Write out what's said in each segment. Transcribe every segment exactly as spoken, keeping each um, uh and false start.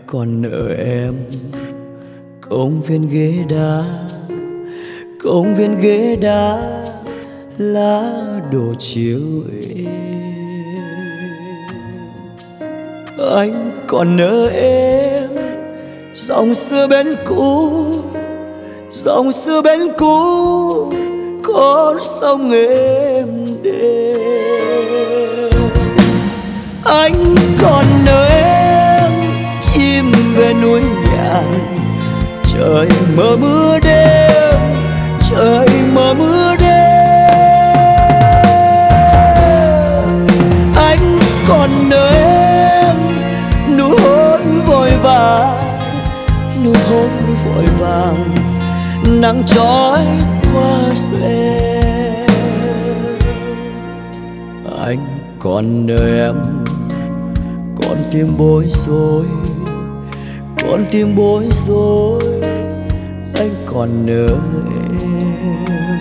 còn nợ em công viên ghế đá, công viên ghế đá lá đổ chiều êm. Anh còn nợ em dòng xưa bên cũ, dòng xưa bên cũ có sông êm đêm. Anh còn nợ em chim về núi nhạn, trời mờ mưa đêm, trời mờ mưa đêm. Anh còn nợ em nụ hôn vội vàng, nụ hôn vội vàng nắng trói qua rèm. Anh còn nợ em con tim bối rối, con tim bối rối. Anh còn nợ em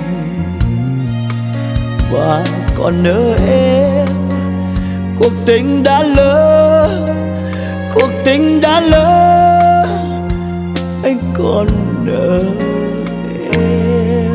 và còn nợ em cuộc tình đã lỡ, cuộc tình đã lỡ. Anh còn nợ em.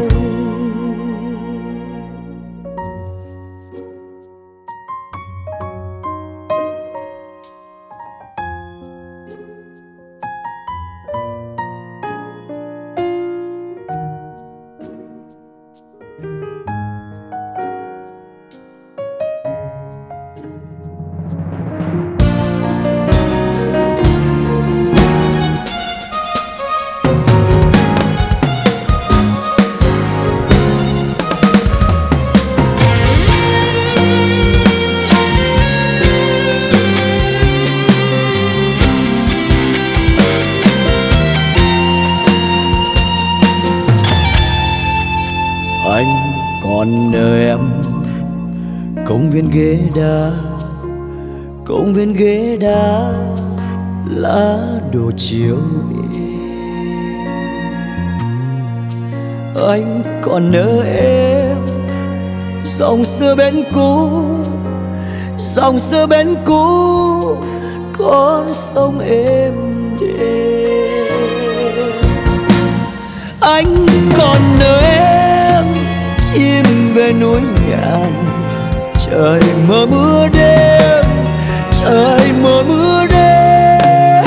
Anh còn nợ em công viên ghế đá, công viên ghế đá lá đổ chiều êm. Anh còn nợ em dòng xưa bên cũ, dòng xưa bên cũ con sông êm đêm. Anh còn nợ em chim về núi nhạn, trời mờ mưa đêm, trời mờ mưa đêm.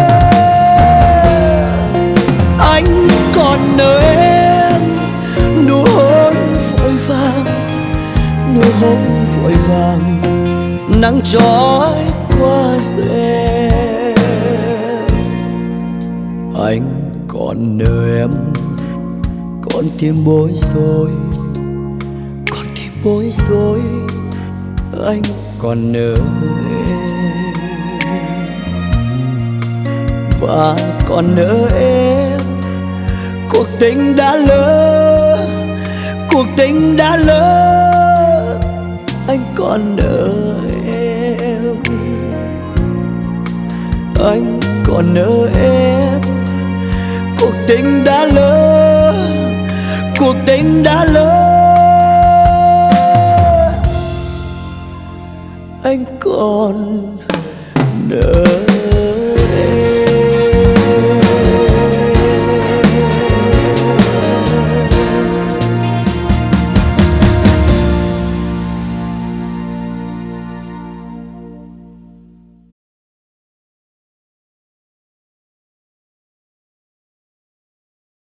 Anh còn nợ em nụ hôn vội vàng, nụ hôn vội vàng nắng trói qua rèm. Anh còn nợ em con tim bối rối, con tim bối rối. Anh còn nợ em và còn nợ em cuộc tình đã lỡ, cuộc tình đã lỡ. Anh còn nợ em, anh còn nợ em cuộc tình đã lỡ, cuộc tình đã lỡ. Anh còn nợ em.